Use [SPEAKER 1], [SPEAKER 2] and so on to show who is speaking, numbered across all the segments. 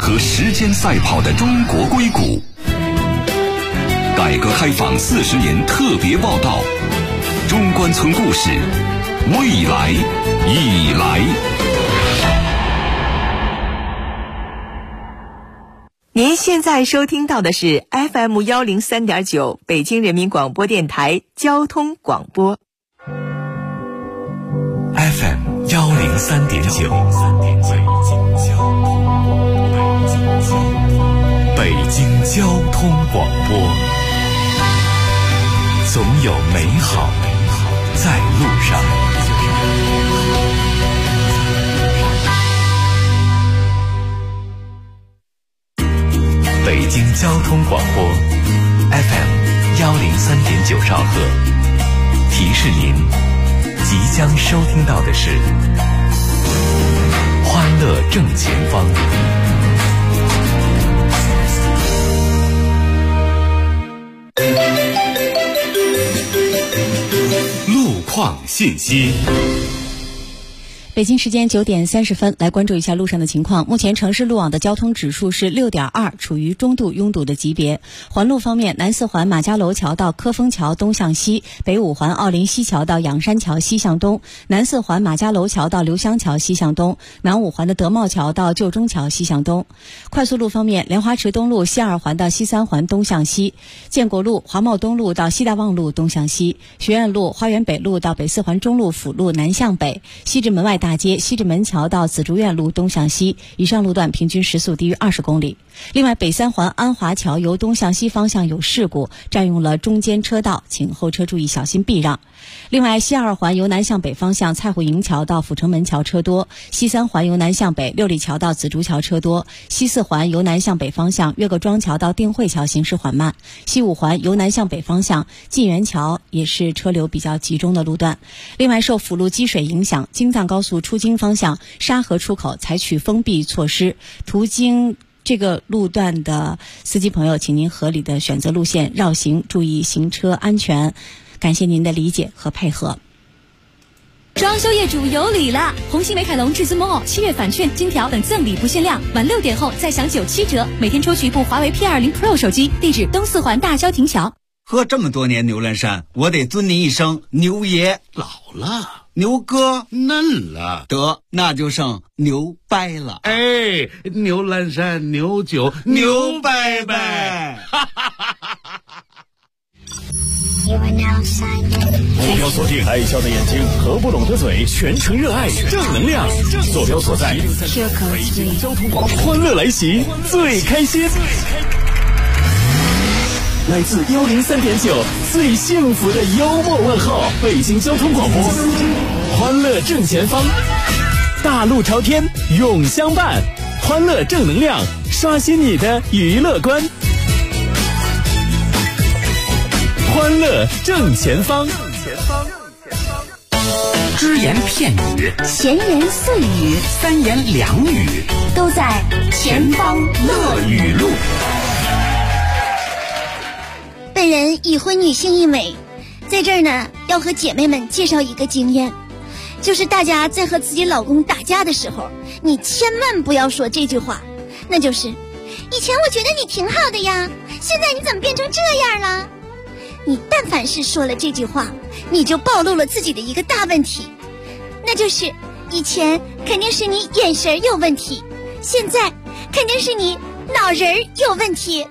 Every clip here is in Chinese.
[SPEAKER 1] 和时间赛跑的中国硅谷。改革开放40年特别报道，中关村故事，未来已来。
[SPEAKER 2] 您现在收听到的是 FM 103.9北京人民广播电台交通广播。
[SPEAKER 1] FM 103.9，北京交通广播，总有美好在路上。北京交通广播 FM 103.9兆赫，提示您即将收听到的是欢乐正前方。路况信息。
[SPEAKER 3] 北京时间9点30分，来关注一下路上的情况。目前城市路网的交通指数是 6.2， 处于中度拥堵的级别。环路方面，南四环马家楼桥到科丰桥东向西，北五环奥林西桥到仰山桥西向东，南四环马家楼桥到刘湘桥西向东，南五环的德茂桥到旧中桥西向东。快速路方面，莲花池东路西二环到西三环东向西，建国路华茂东路到西大望路东向西，学院路花园北路到北四环中路辅路南向北，西直门外大街西直门桥到紫竹院路东向西，以上路段平均时速低于20公里。另外，北三环安华桥由东向西方向有事故，占用了中间车道，请后车注意小心避让。另外，西二环由南向北方向蔡湖营桥到阜成门桥车多，西三环由南向北六里桥到紫竹桥车多，西四环由南向北方向岳各庄桥到定慧桥行驶缓慢，西五环由南向北方向晋源桥也是车流比较集中的路段。另外，受辅路积水影响，京藏高速出京方向沙河出口采取封闭措施，途经这个路段的司机朋友，请您合理的选择路线绕行，注意行车安全。感谢您的理解和配合。
[SPEAKER 4] 装修业主有礼了！红星美凯龙至尊 Mall7月返券、金条等赠礼不限量，晚6点后再享97折，每天抽取一部华为 P20 Pro 手机。地址东四环大郊亭桥。
[SPEAKER 5] 喝这么多年牛栏山，我得尊您一声牛爷。
[SPEAKER 6] 老了，
[SPEAKER 5] 牛哥
[SPEAKER 6] 嫩了，
[SPEAKER 5] 得那就剩牛掰了。
[SPEAKER 6] 哎，牛栏山牛酒牛掰掰。
[SPEAKER 7] 坐标锁定爱笑的眼睛和不拢的嘴，全程热爱正能量。坐标所在，北京交通广播，欢乐来袭，最开心。来自103.9最幸福的幽默问候，北京交通广播，欢乐正前方，大路朝天永相伴，欢乐正能量，刷新你的娱乐观。欢乐正前方，
[SPEAKER 1] 只言片语，
[SPEAKER 8] 闲言碎语，
[SPEAKER 1] 三言两语，
[SPEAKER 8] 都在前方乐语录。本人已婚女性一枚，在这儿呢，要和姐妹们介绍一个经验，就是大家在和自己老公打架的时候，你千万不要说这句话，那就是以前我觉得你挺好的呀，现在你怎么变成这样了？你但凡是说了这句话，你就暴露了自己的一个大问题，那就是以前肯定是你眼神有问题，现在肯定是你脑仁有问题。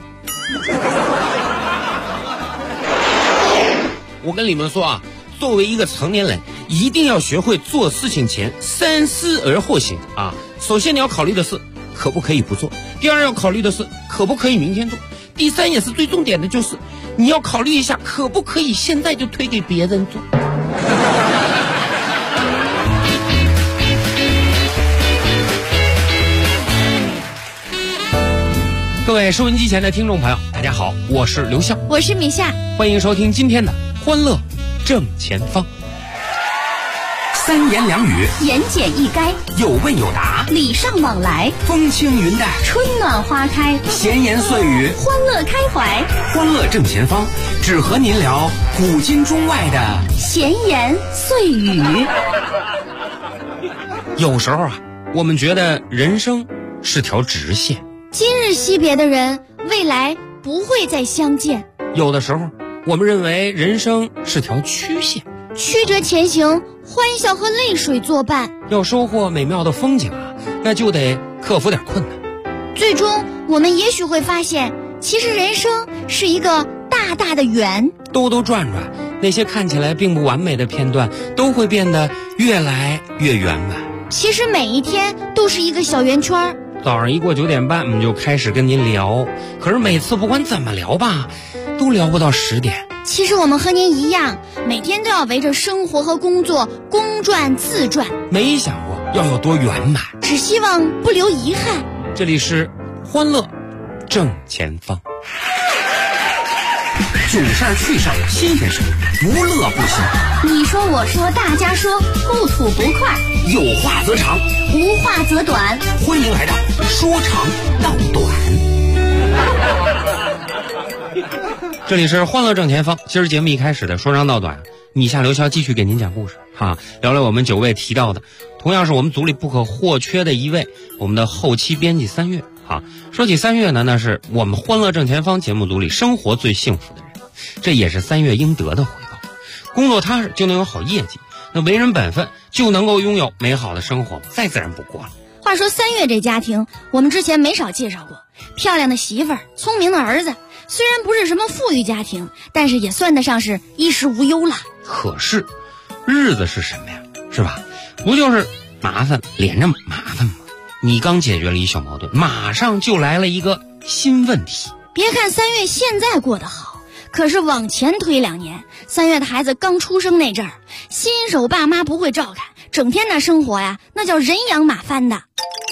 [SPEAKER 9] 我跟你们说啊，作为一个成年人，一定要学会做事情前三思而后行啊。首先你要考虑的是可不可以不做，第二要考虑的是可不可以明天做，第三也是最重点的，就是你要考虑一下可不可以现在就推给别人做。各位收音机前的听众朋友，大家好，我是刘笑，
[SPEAKER 8] 我是米夏，
[SPEAKER 9] 欢迎收听今天的欢乐正前方。
[SPEAKER 1] 三言两语，
[SPEAKER 8] 言简意赅，
[SPEAKER 1] 有问有答，
[SPEAKER 8] 礼尚往来，
[SPEAKER 1] 风轻云淡，
[SPEAKER 8] 春暖花开，
[SPEAKER 1] 闲言碎语，
[SPEAKER 8] 欢乐开怀。
[SPEAKER 1] 欢乐正前方，只和您聊古今中外的
[SPEAKER 8] 闲言碎语。
[SPEAKER 9] 有时候啊，我们觉得人生是条直线，
[SPEAKER 8] 今日惜别的人，未来不会再相见。
[SPEAKER 9] 有的时候，我们认为人生是条曲线，
[SPEAKER 8] 曲折前行，欢笑和泪水作伴。
[SPEAKER 9] 要收获美妙的风景啊，那就得克服点困难。
[SPEAKER 8] 最终，我们也许会发现，其实人生是一个大大的圆，
[SPEAKER 9] 兜兜转转，那些看起来并不完美的片段，都会变得越来越圆满。
[SPEAKER 8] 其实每一天都是一个小圆圈。
[SPEAKER 9] 早上一过9点半，我们就开始跟您聊，可是每次不管怎么聊吧，都聊不到10点。
[SPEAKER 8] 其实我们和您一样，每天都要围着生活和工作公转自转，
[SPEAKER 9] 没想过要有多圆满，
[SPEAKER 8] 只希望不留遗憾。
[SPEAKER 9] 这里是欢乐正前方。
[SPEAKER 1] 主事儿趣事儿新鲜事儿，不乐不行。
[SPEAKER 8] 你说我说大家说，不吐不快，
[SPEAKER 1] 有话则长，
[SPEAKER 8] 无话则短。
[SPEAKER 1] 欢迎来到说长道短。
[SPEAKER 9] 这里是欢乐正前方。今儿节目一开始的说长道短，米夏刘潇继续给您讲故事哈，聊聊我们9位提到的，同样是我们组里不可或缺的一位，我们的后期编辑3月哈。说起3月呢，那是我们欢乐正前方节目组里生活最幸福的人，这也是3月应得的回报。工作踏实就能有好业绩，那为人本分就能够拥有美好的生活，再自然不过了。
[SPEAKER 8] 话说3月这家庭，我们之前没少介绍过，漂亮的媳妇儿，聪明的儿子，虽然不是什么富裕家庭，但是也算得上是衣食无忧了。
[SPEAKER 9] 可是日子是什么呀？是吧？不就是麻烦连着麻烦吗？你刚解决了一小矛盾，马上就来了一个新问题。
[SPEAKER 8] 别看3月现在过得好，可是往前推2年，3月的孩子刚出生那阵儿，新手爸妈不会照看，整天那生活呀，那叫人仰马翻的。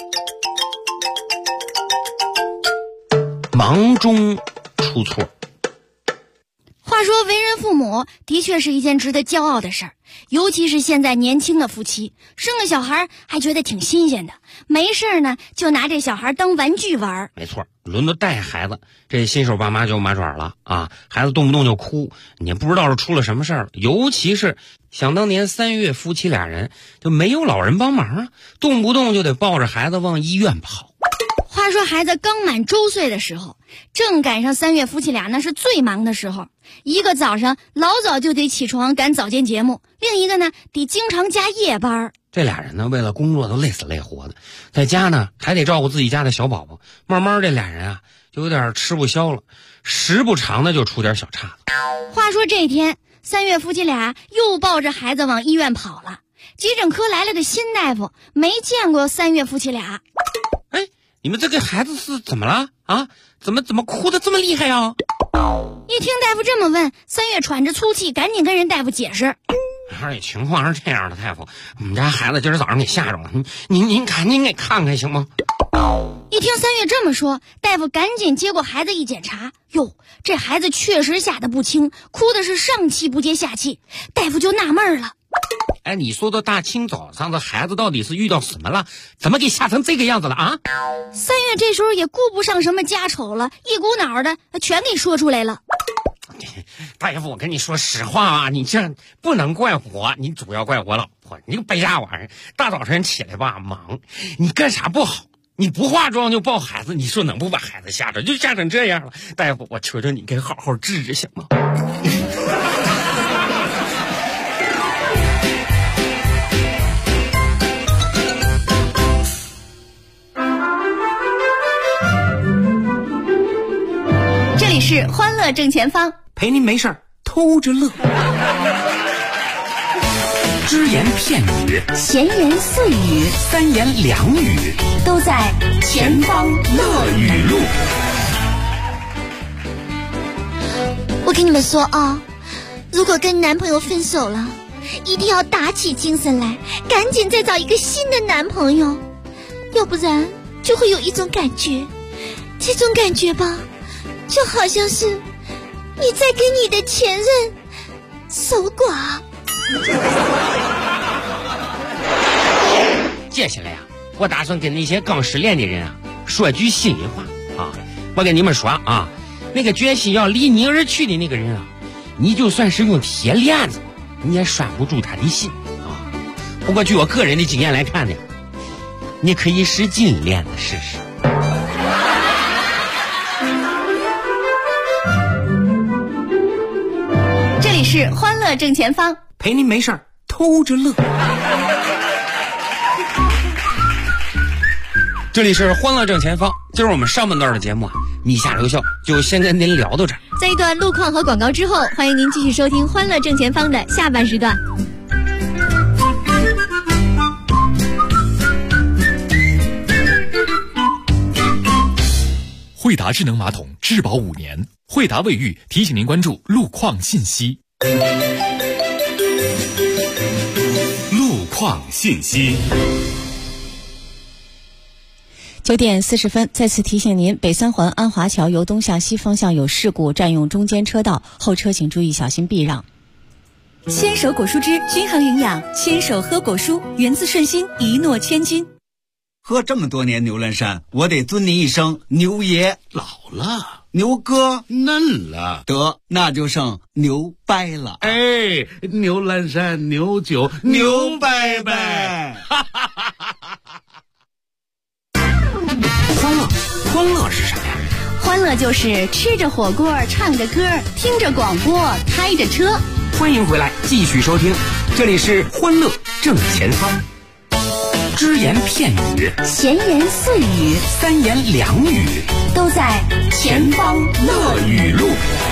[SPEAKER 9] 忙中出错。
[SPEAKER 8] 话说为人父母的确是一件值得骄傲的事儿，尤其是现在年轻的夫妻，生个小孩还觉得挺新鲜的，没事呢就拿这小孩当玩具玩。
[SPEAKER 9] 没错，轮到带孩子，这新手爸妈就麻爪了啊！孩子动不动就哭，你也不知道是出了什么事儿了。尤其是想当年3月夫妻俩人就没有老人帮忙啊，动不动就得抱着孩子往医院跑。
[SPEAKER 8] 话说孩子刚满周岁的时候，正赶上3月夫妻俩那是最忙的时候，一个早上老早就得起床赶早间节目，另一个呢得经常加夜班。
[SPEAKER 9] 这俩人呢为了工作都累死累活的，在家呢还得照顾自己家的小宝宝，慢慢这俩人啊就有点吃不消了，时不常的就出点小岔子。
[SPEAKER 8] 话说这天3月夫妻俩又抱着孩子往医院跑了，急诊科来了个新大夫，没见过3月夫妻俩。
[SPEAKER 9] 哎，你们这个孩子是怎么了啊？怎么哭得这么厉害啊？
[SPEAKER 8] 一听大夫这么问，3月喘着粗气，赶紧跟人大夫解释。
[SPEAKER 9] 情况是这样的，大夫，我们家孩子今儿早上给吓着了，您赶紧给看看行吗？
[SPEAKER 8] 一听3月这么说，大夫赶紧接过孩子一检查，哟，这孩子确实吓得不轻，哭的是上气不接下气。大夫就纳闷了，
[SPEAKER 9] 哎，你说的大清早上的孩子到底是遇到什么了？怎么给吓成这个样子了啊
[SPEAKER 8] ？3月这时候也顾不上什么家丑了，一股脑的全给说出来了。
[SPEAKER 9] 大夫，我跟你说实话啊，你这不能怪我，你主要怪我老婆，你个白家玩意儿，大早晨起来吧忙，你干啥不好？你不化妆就抱孩子，你说能不把孩子吓着？就吓成这样了，大夫，我求求你给好好治治行吗？
[SPEAKER 4] 这里是欢乐正前方，
[SPEAKER 1] 陪您没事儿偷着乐。只言片语，
[SPEAKER 8] 闲言碎语
[SPEAKER 1] ，3言2语，
[SPEAKER 8] 都在前方乐语录。我跟你们说啊，如果跟男朋友分手了，一定要打起精神来，赶紧再找一个新的男朋友，要不然就会有一种感觉，这种感觉吧，就好像是你在跟你的前任守寡。
[SPEAKER 9] 接下来呀，我打算跟那些刚失恋的人啊说句心里话啊！我跟你们说啊，那个决心要离你而去的那个人啊，你就算是用铁链子，你也拴不住他的心啊。不过据我个人的经验来看呢，你可以使金链子试试。
[SPEAKER 8] 是欢乐正前方，
[SPEAKER 5] 陪您没事儿偷着乐。
[SPEAKER 9] 这里是欢乐正前方，今儿我们上半段的节目米下留校就先跟您聊到这儿。
[SPEAKER 8] 在一段路况和广告之后，欢迎您继续收听欢乐正前方的下半时段。
[SPEAKER 10] 惠达智能马桶质保5年，惠达卫浴提醒您关注路况信息。
[SPEAKER 1] 路况信息。
[SPEAKER 3] 9点40分，再次提醒您，北三环安华桥由东向西方向有事故，占用中间车道，后车请注意小心避让。
[SPEAKER 4] 牵手果蔬汁均衡营养，牵手喝果蔬，源自顺心，一诺千金。
[SPEAKER 5] 喝这么多年牛栏山，我得尊您一声牛爷。
[SPEAKER 6] 老了，
[SPEAKER 5] 牛哥
[SPEAKER 6] 嫩了，
[SPEAKER 5] 得那就剩牛掰了。
[SPEAKER 6] 哎，牛栏山牛酒牛掰掰。
[SPEAKER 5] 欢乐是啥呀？
[SPEAKER 8] 欢乐就是吃着火锅，唱着歌，听着广播，开着车。
[SPEAKER 11] 欢迎回来，继续收听，这里是欢乐正前方。只言片语，
[SPEAKER 8] 闲言碎语，
[SPEAKER 11] 三言两语，
[SPEAKER 8] 都在前方乐语录。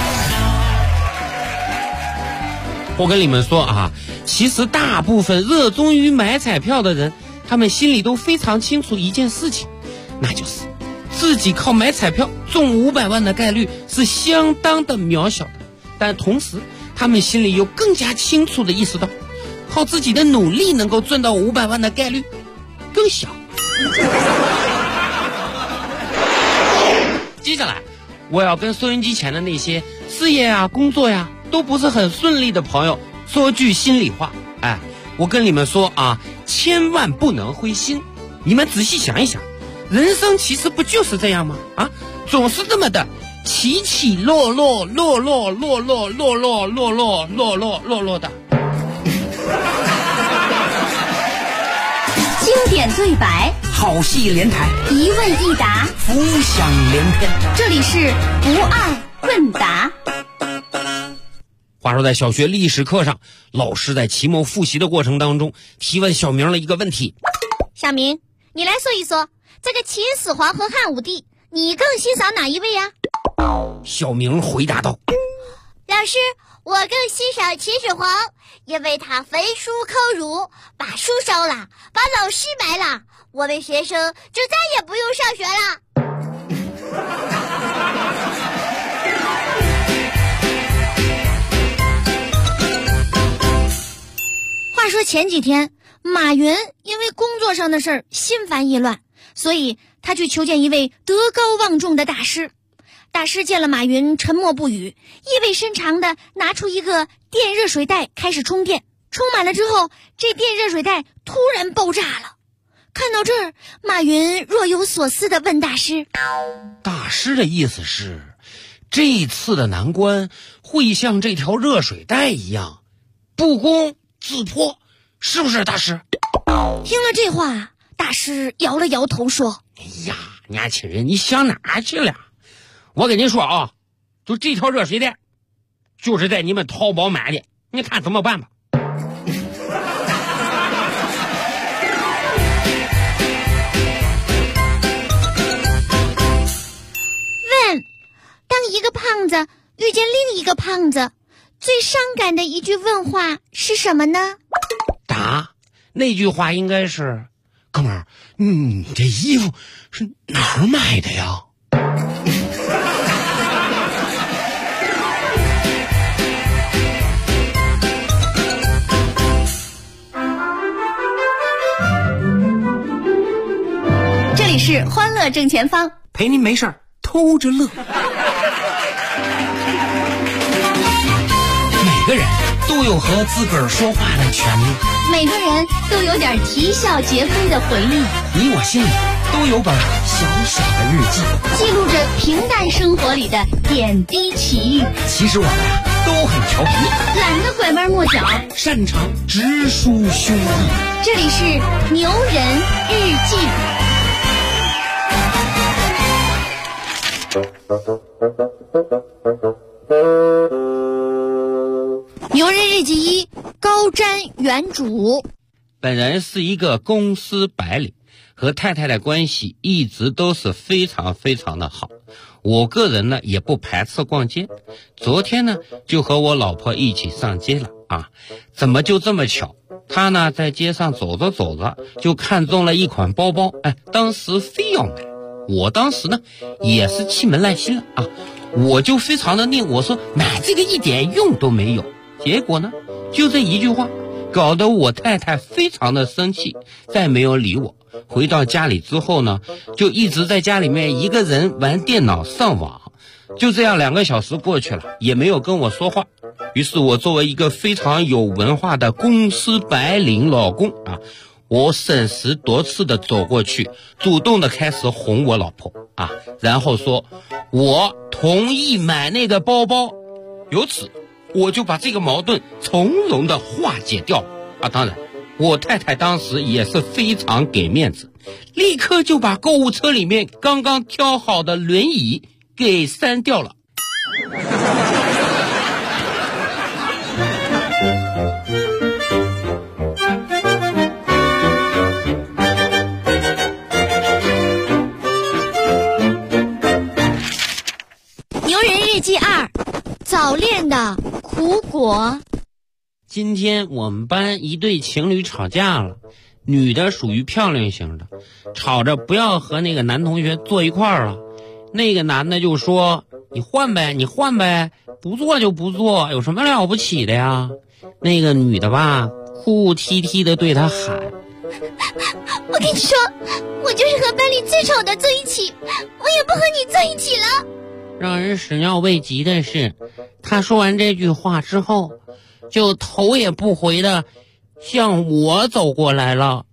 [SPEAKER 9] 我跟你们说其实大部分热衷于买彩票的人，他们心里都非常清楚一件事情，那就是自己靠买彩票中500万的概率是相当的渺小的，但同时他们心里又更加清楚的意识到，靠自己的努力能够赚到500万的概率更小。接下来我要跟收音机前的那些事业工作都不是很顺利的朋友说句心里话，我跟你们说千万不能灰心。你们仔细想一想，人生其实不就是这样吗？总是这么的起起落落，落落落落落落落落落落落落的。
[SPEAKER 8] 经典对白，
[SPEAKER 11] 好戏连台，
[SPEAKER 8] 一问一答，
[SPEAKER 11] 浮想联翩。
[SPEAKER 8] 这里是不二问答。
[SPEAKER 9] 话说在小学历史课上，老师在期末复习的过程当中提问小明了一个问题：
[SPEAKER 8] 小明，你来说一说，这个秦始皇和汉武帝，你更欣赏哪一位呀？
[SPEAKER 9] 小明回答道：
[SPEAKER 8] 老师，我更欣赏秦始皇，因为他焚书坑儒，把书烧了，把老师埋了，我们学生就再也不用上学了。话说前几天，马云因为工作上的事儿心烦意乱，所以他去求见一位德高望重的大师。大师见了马云，沉默不语，意味深长地拿出一个电热水袋开始充电。充满了之后，这电热水袋突然爆炸了。看到这儿，马云若有所思地问大师：
[SPEAKER 9] 大师的意思是，这一次的难关会像这条热水袋一样不攻自破，是不是大师？
[SPEAKER 8] 听了这话，大师摇了摇头说：
[SPEAKER 9] 哎呀，年轻人，你想哪去了？我跟你说就这条热水袋就是在你们淘宝买的，你看怎么办吧。
[SPEAKER 8] 问：当一个胖子遇见另一个胖子，最伤感的一句问话是什么呢？
[SPEAKER 9] 答：那句话应该是：哥们儿，你这衣服是哪儿买的呀？
[SPEAKER 8] 这里是欢乐正前方，
[SPEAKER 11] 陪您没事儿偷着乐。每个人都有和自个儿说话的权利，
[SPEAKER 8] 每个人都有点啼笑皆非的回忆，
[SPEAKER 11] 你我心里都有本小小的日记，
[SPEAKER 8] 记录着平淡生活里的点滴奇遇。
[SPEAKER 11] 其实我们都很调皮，
[SPEAKER 8] 懒得拐弯抹角，
[SPEAKER 11] 擅长直抒胸臆。
[SPEAKER 8] 这里是牛人日记。 牛人日记1，高瞻远瞩。
[SPEAKER 9] 本人是一个公司白领，和太太的关系一直都是非常非常的好。我个人呢也不排斥逛街，昨天呢就和我老婆一起上街了啊。怎么就这么巧，她呢在街上走着走着就看中了一款包包，当时非要买。我当时呢也是气门来心了啊，我就非常的念，我说买这个一点用都没有。结果呢就这一句话搞得我太太非常的生气，再没有理我。回到家里之后呢，就一直在家里面一个人玩电脑上网，就这样2个小时过去了，也没有跟我说话。于是我作为一个非常有文化的公司白领老公啊，我审时度势的走过去，主动的开始哄我老婆啊，然后说我同意买那个包包，由此我就把这个矛盾从容的化解掉啊。当然我太太当时也是非常给面子，立刻就把购物车里面刚刚挑好的轮椅给删掉了。
[SPEAKER 8] 牛人日记2，早恋的苦果。
[SPEAKER 9] 今天我们班一对情侣吵架了，女的属于漂亮型的，吵着不要和那个男同学坐一块儿了。那个男的就说你换呗，你换呗，不做就不做，有什么了不起的呀？那个女的吧哭啼啼的对他喊，
[SPEAKER 8] 我跟你说，我就是和班里最丑的坐一起，我也不和你坐一起了。
[SPEAKER 9] 让人始料未及的是，他说完这句话之后就头也不回的向我走过来了。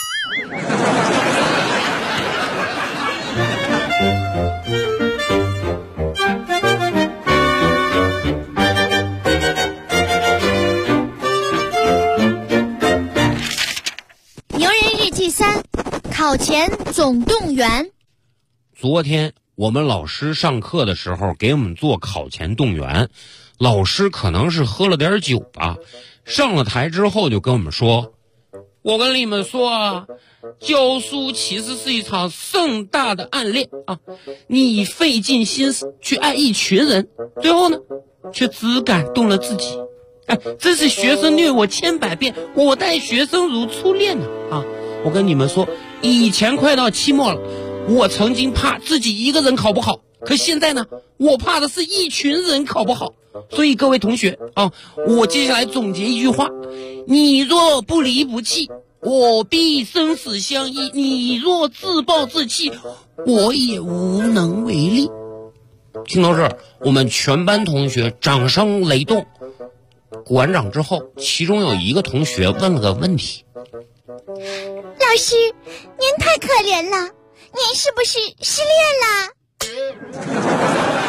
[SPEAKER 8] 牛人日记3，考前总动员。
[SPEAKER 9] 昨天我们老师上课的时候给我们做考前动员，老师可能是喝了点酒吧，上了台之后就跟我们说，我跟你们说啊，教书其实是一场盛大的暗恋啊！你费尽心思去爱一群人，最后呢，却只感动了自己。这是学生虐我千百遍，我待学生如初恋呢啊！我跟你们说，以前快到期末了，我曾经怕自己一个人考不好，可现在呢，我怕的是一群人考不好。所以各位同学啊，我接下来总结一句话：你若不离不弃，我必生死相依；你若自暴自弃，我也无能为力。听到这儿，我们全班同学掌声雷动。鼓完掌之后，其中有一个同学问了个问题：
[SPEAKER 8] 老师，您太可怜了，您是不是失恋了？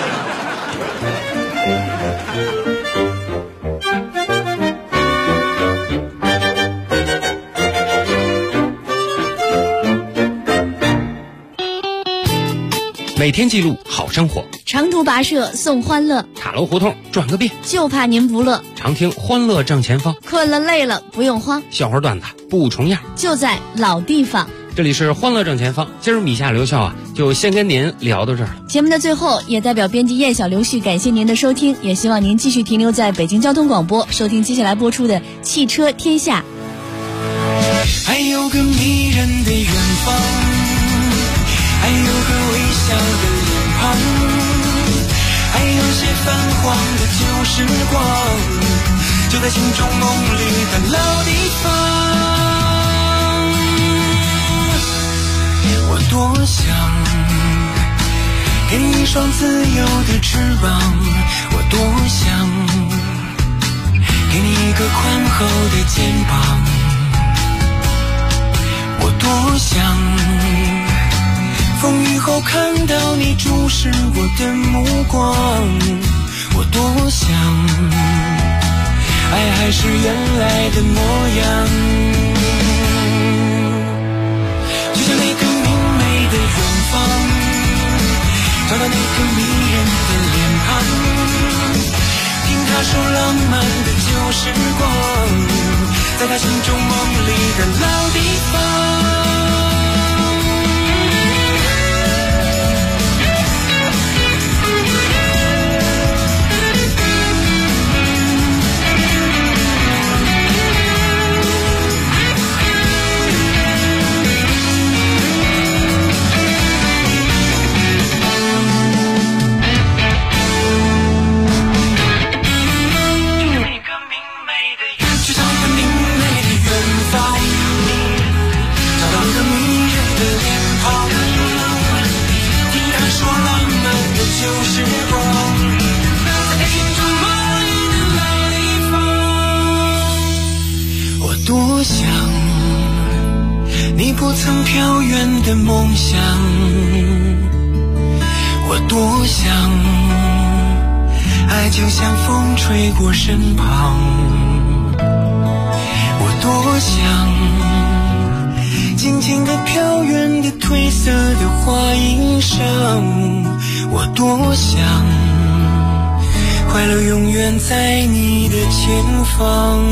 [SPEAKER 11] 每天记录好生活，
[SPEAKER 8] 长途跋涉送欢乐，
[SPEAKER 9] 塔楼胡同转个遍，
[SPEAKER 8] 就怕您不乐。
[SPEAKER 9] 常听欢乐正前方，
[SPEAKER 8] 困了累了不用慌，
[SPEAKER 9] 笑话段子不重样，
[SPEAKER 8] 就在老地方。
[SPEAKER 9] 这里是欢乐正前方，今儿米夏刘笑啊，就先跟您聊到这儿了。
[SPEAKER 4] 节目的最后，也代表编辑叶小刘旭感谢您的收听，也希望您继续停留在北京交通广播，收听接下来播出的《汽车天下》。
[SPEAKER 12] 还有个迷人的远方，还有个微笑的脸庞，还有些泛黄的旧时光，就在心中梦里的老地方。我多想给你一双自由的翅膀，我多想给你一个宽厚的肩膀，我多想风雨后看到你注视我的目光，我多想爱还是原来的模样，就像那个明媚的远方，找到那个迷人的脸庞，听他他说浪漫的旧时光，在他心中梦里的老地方。 多想你不曾飘远的梦想，我多想爱就像风吹过身旁，我多想静静地飘远的褪色的花衣裳，我多想快乐永远在你的前方。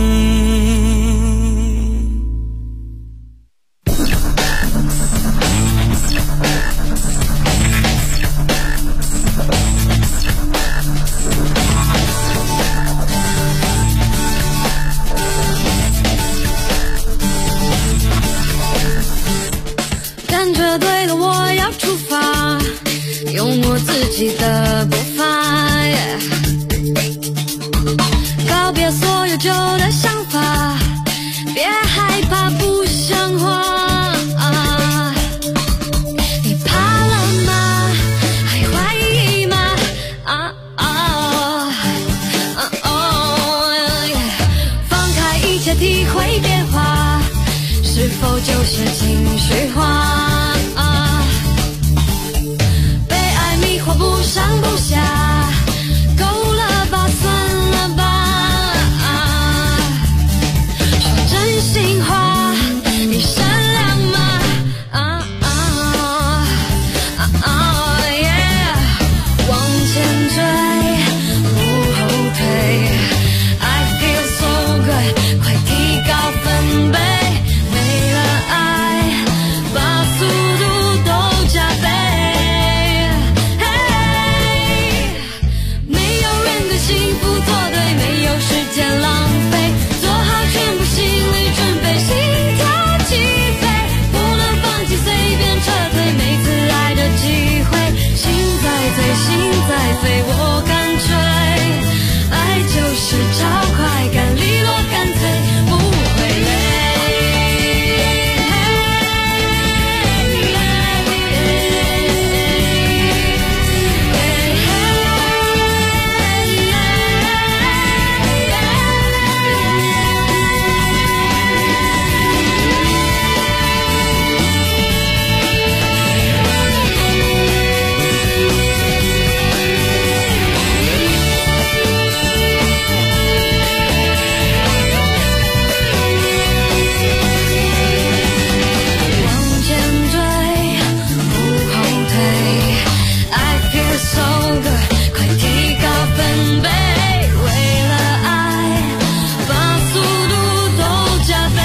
[SPEAKER 13] 感觉对了，我要出发，用我自己的步伐，告别所有旧的想法，别害怕不像话。你怕了吗？还怀疑吗？放开一切，体会变化，是否就是情绪化？被爱迷惑不上不下，够了吧，算了吧。说真心话，你善良吗？往前追，不后退。I feel so good， 快提高分贝。为了爱，把速度都加倍。没有人对幸福作对，没有时间浪费，做好全部心理准备，心跳起飞，不能放弃，随便撤退，每次爱的机会，心在醉，心在飞，我干脆，爱就是找快感，利落干脆，不会累。往前追，不后退。I feel so good， 快提高分贝。为了爱，把速度都加倍。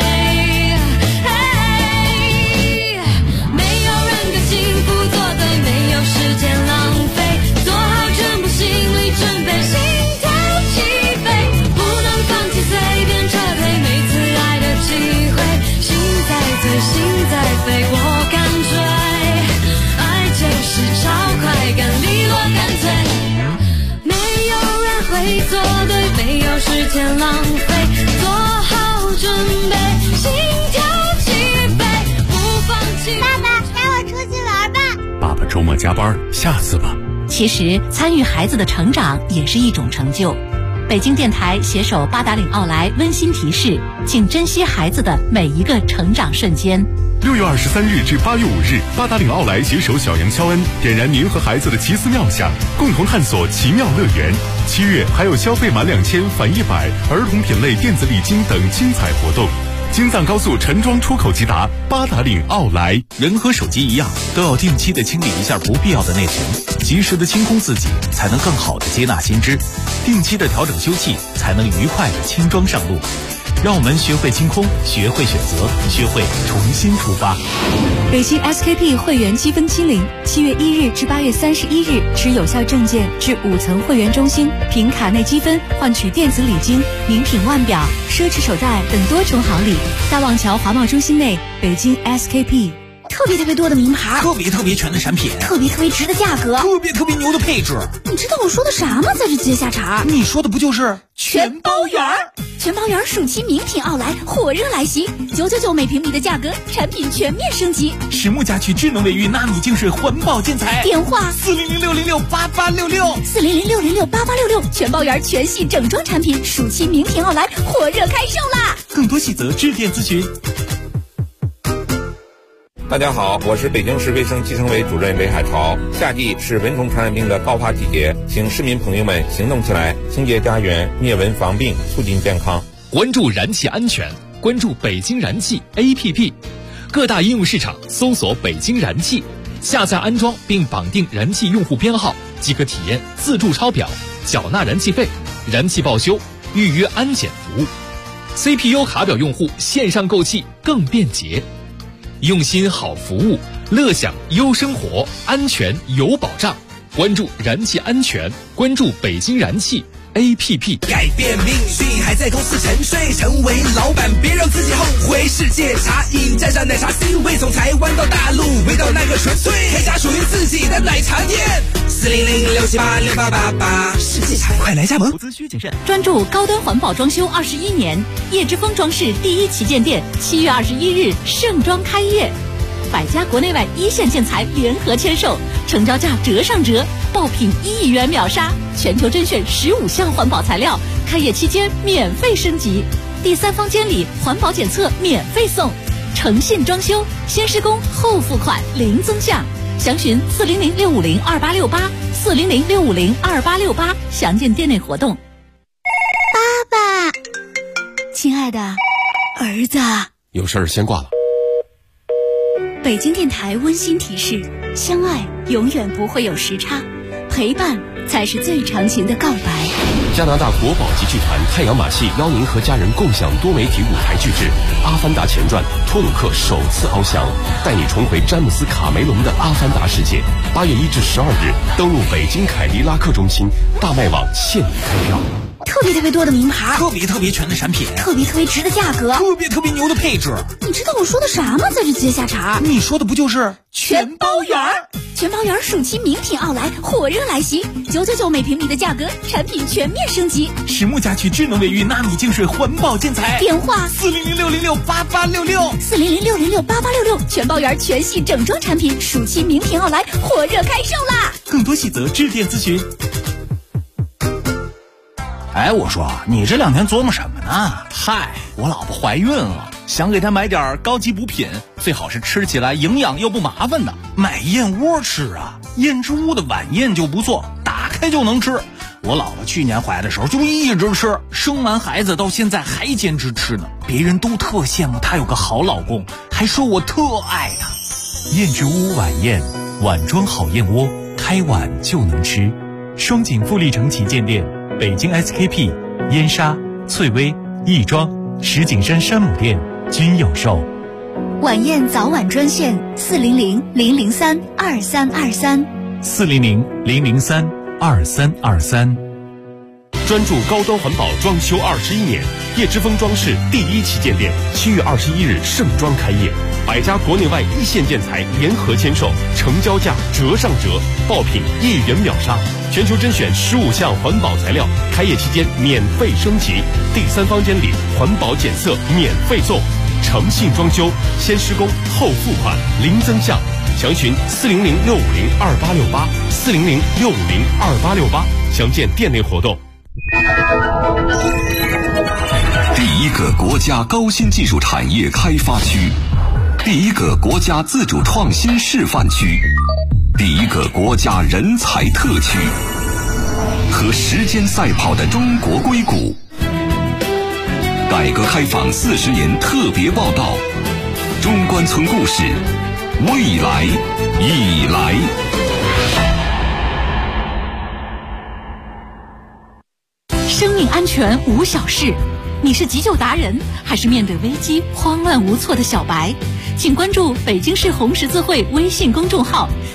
[SPEAKER 13] 没有人跟幸福作对，没有时间浪费，做好全部心理准备，心跳起飞，不能放弃，随便撤退，每次爱的机会，心在醉，心在飞，我干脆，爱就是找快感，利落干脆，没有人会做对，没有时间浪费，做好准备，心跳起飞，不放弃。
[SPEAKER 8] 爸爸带我出去玩吧。
[SPEAKER 10] 爸爸周末加班，下次吧。
[SPEAKER 3] 其实参与孩子的成长也是一种成就。北京电台携手八达岭奥莱温馨提示，请珍惜孩子的每一个成长瞬间。
[SPEAKER 10] 6月23日至8月5日，八达岭奥莱携手小杨肖恩，点燃您和孩子的奇思妙想，共同探索奇妙乐园。7月还有消费满2000返100儿童品类电子礼金等精彩活动。 京藏高速陈庄出口直达八达岭奥莱。
[SPEAKER 14] 人和手机一样，都要定期的清理一下不必要的内存，及时的清空自己，才能更好的接纳新知。定期的调整修葺，才能愉快的轻装上路。让我们学会清空，学会选择，学会重新出发。
[SPEAKER 4] 北京 SKP 会员积分清零，7月1日至8月31日，持有效证件至5层会员中心，凭卡内积分换取电子礼金、名品腕表、奢侈手袋等多重好礼。大望桥华贸中心内，北京 SKP。
[SPEAKER 8] 特别多的名牌，
[SPEAKER 14] 特别全的产品，
[SPEAKER 8] 特别值的价格，
[SPEAKER 14] 特别牛的配置。
[SPEAKER 8] 你知道我说的啥吗？在这接下茬，
[SPEAKER 14] 你说的不就是
[SPEAKER 8] 全包圆？全包圆暑期名品奥莱火热来袭，999每平米的价格，产品全面升级。
[SPEAKER 14] 实木家居智能卫浴纳米净水环保建材，
[SPEAKER 8] 电话
[SPEAKER 14] 400-606-8866，400-606-8866，
[SPEAKER 8] 全包圆全系整装产品暑期名品奥莱火热开售啦！
[SPEAKER 14] 更多细则致电咨询。
[SPEAKER 15] 大家好，我是北京市卫生计生委主任韦海潮。夏季是蚊虫传染病的高发季节，请市民朋友们行动起来，清洁家园，灭蚊防病，促进健康。
[SPEAKER 16] 关注燃气安全，关注北京燃气 APP， 各大应用市场搜索北京燃气，下载安装并绑定燃气用户编号，即可体验自助抄表、缴纳燃气费、燃气报修、预约安检服务。CPU 卡表用户线上购气更便捷。用心好服务，乐享优生活，安全有保障。关注燃气安全，关注北京燃气 APP。
[SPEAKER 17] 改变命运还在公司沉睡，成为老板别让自己后悔。世界茶饮站上奶茶 C 位，从台湾到大陆，味道那个纯粹，开家属于自己的奶茶店。400-678-6888，世界茶快来加盟。
[SPEAKER 14] 投资需谨慎。
[SPEAKER 4] 专注高端环保装修21年，叶之峰装饰第一旗舰店7月21日盛装开业，100家国内外一线建材联合签售，成交价折上折，爆品1亿元秒杀，全球甄选15项环保材料，开业期间免费升级，第3方监理环保检测免费送，诚信装修，先施工后付款零增项。详询400-650-2868，400-650-2868，详见店内活动。
[SPEAKER 8] 爸爸，亲爱的儿子，
[SPEAKER 18] 有事儿先挂了。
[SPEAKER 4] 北京电台温馨提示：相爱永远不会有时差，陪伴才是最长情的告白。
[SPEAKER 18] 加拿大国宝级剧团太阳马戏邀您和家人共享多媒体舞台剧制《阿凡达前传》，托鲁克首次翱翔，带你重回詹姆斯·卡梅隆的阿凡达世界。8月1至12日，登陆北京凯迪拉克中心，大麦网现已开票。
[SPEAKER 8] 特别多的名牌，
[SPEAKER 14] 特别全的产品，
[SPEAKER 8] 特别值的价格，
[SPEAKER 14] 特别牛的配置。
[SPEAKER 8] 你知道我说的啥吗？在这接下茬，
[SPEAKER 14] 你说的不就是
[SPEAKER 8] 全包圆？全包圆暑期名品奥莱火热来袭，999每平米的价格，产品全面升级。
[SPEAKER 14] 实木家居智能卫浴纳米净水环保建材，
[SPEAKER 8] 电话
[SPEAKER 14] 400-606-8866，400-606-8866，
[SPEAKER 8] 全包圆全系整装产品暑期名品奥莱火热开售啦！
[SPEAKER 14] 更多细则致电咨询。哎，我说你这2天琢磨什么呢？嗨，我老婆怀孕了，想给她买点高级补品，最好是吃起来营养又不麻烦的。买燕窝吃啊，燕之屋的晚宴就不错，打开就能吃。我老婆去年怀的时候就一直吃，生完孩子到现在还坚持吃呢。别人都特羡慕她有个好老公，还说我特爱她。燕之屋晚宴，碗装好燕窝，开碗就能吃。双井富力城旗舰店。北京 SKP、燕莎、翠微、亦庄、石景山山姆店均有售。
[SPEAKER 8] 晚宴早晚专线400-003-2323，
[SPEAKER 14] 400-003-2323。
[SPEAKER 18] 专注高端环保装修21年，叶之峰装饰第一旗舰店7月21日盛装开业，100家国内外一线建材联合签售，成交价折上折，爆品1亿元秒杀，全球甄选15项环保材料，开业期间免费升级，第3方监理环保检测免费送，诚信装修，先施工后付款零增项。详询400-650-2868，400-650-2868，详见店内活动。
[SPEAKER 1] 第一个国家高新技术产业开发区，第一个国家自主创新示范区，第一个国家人才特区，和时间赛跑的中国硅谷， 改革开放40年特别报道，中关村故事，未来已来。
[SPEAKER 4] 生命安全无小事，你是急救达人，还是面对危机慌乱无措的小白？请关注北京市红十字会微信公众号，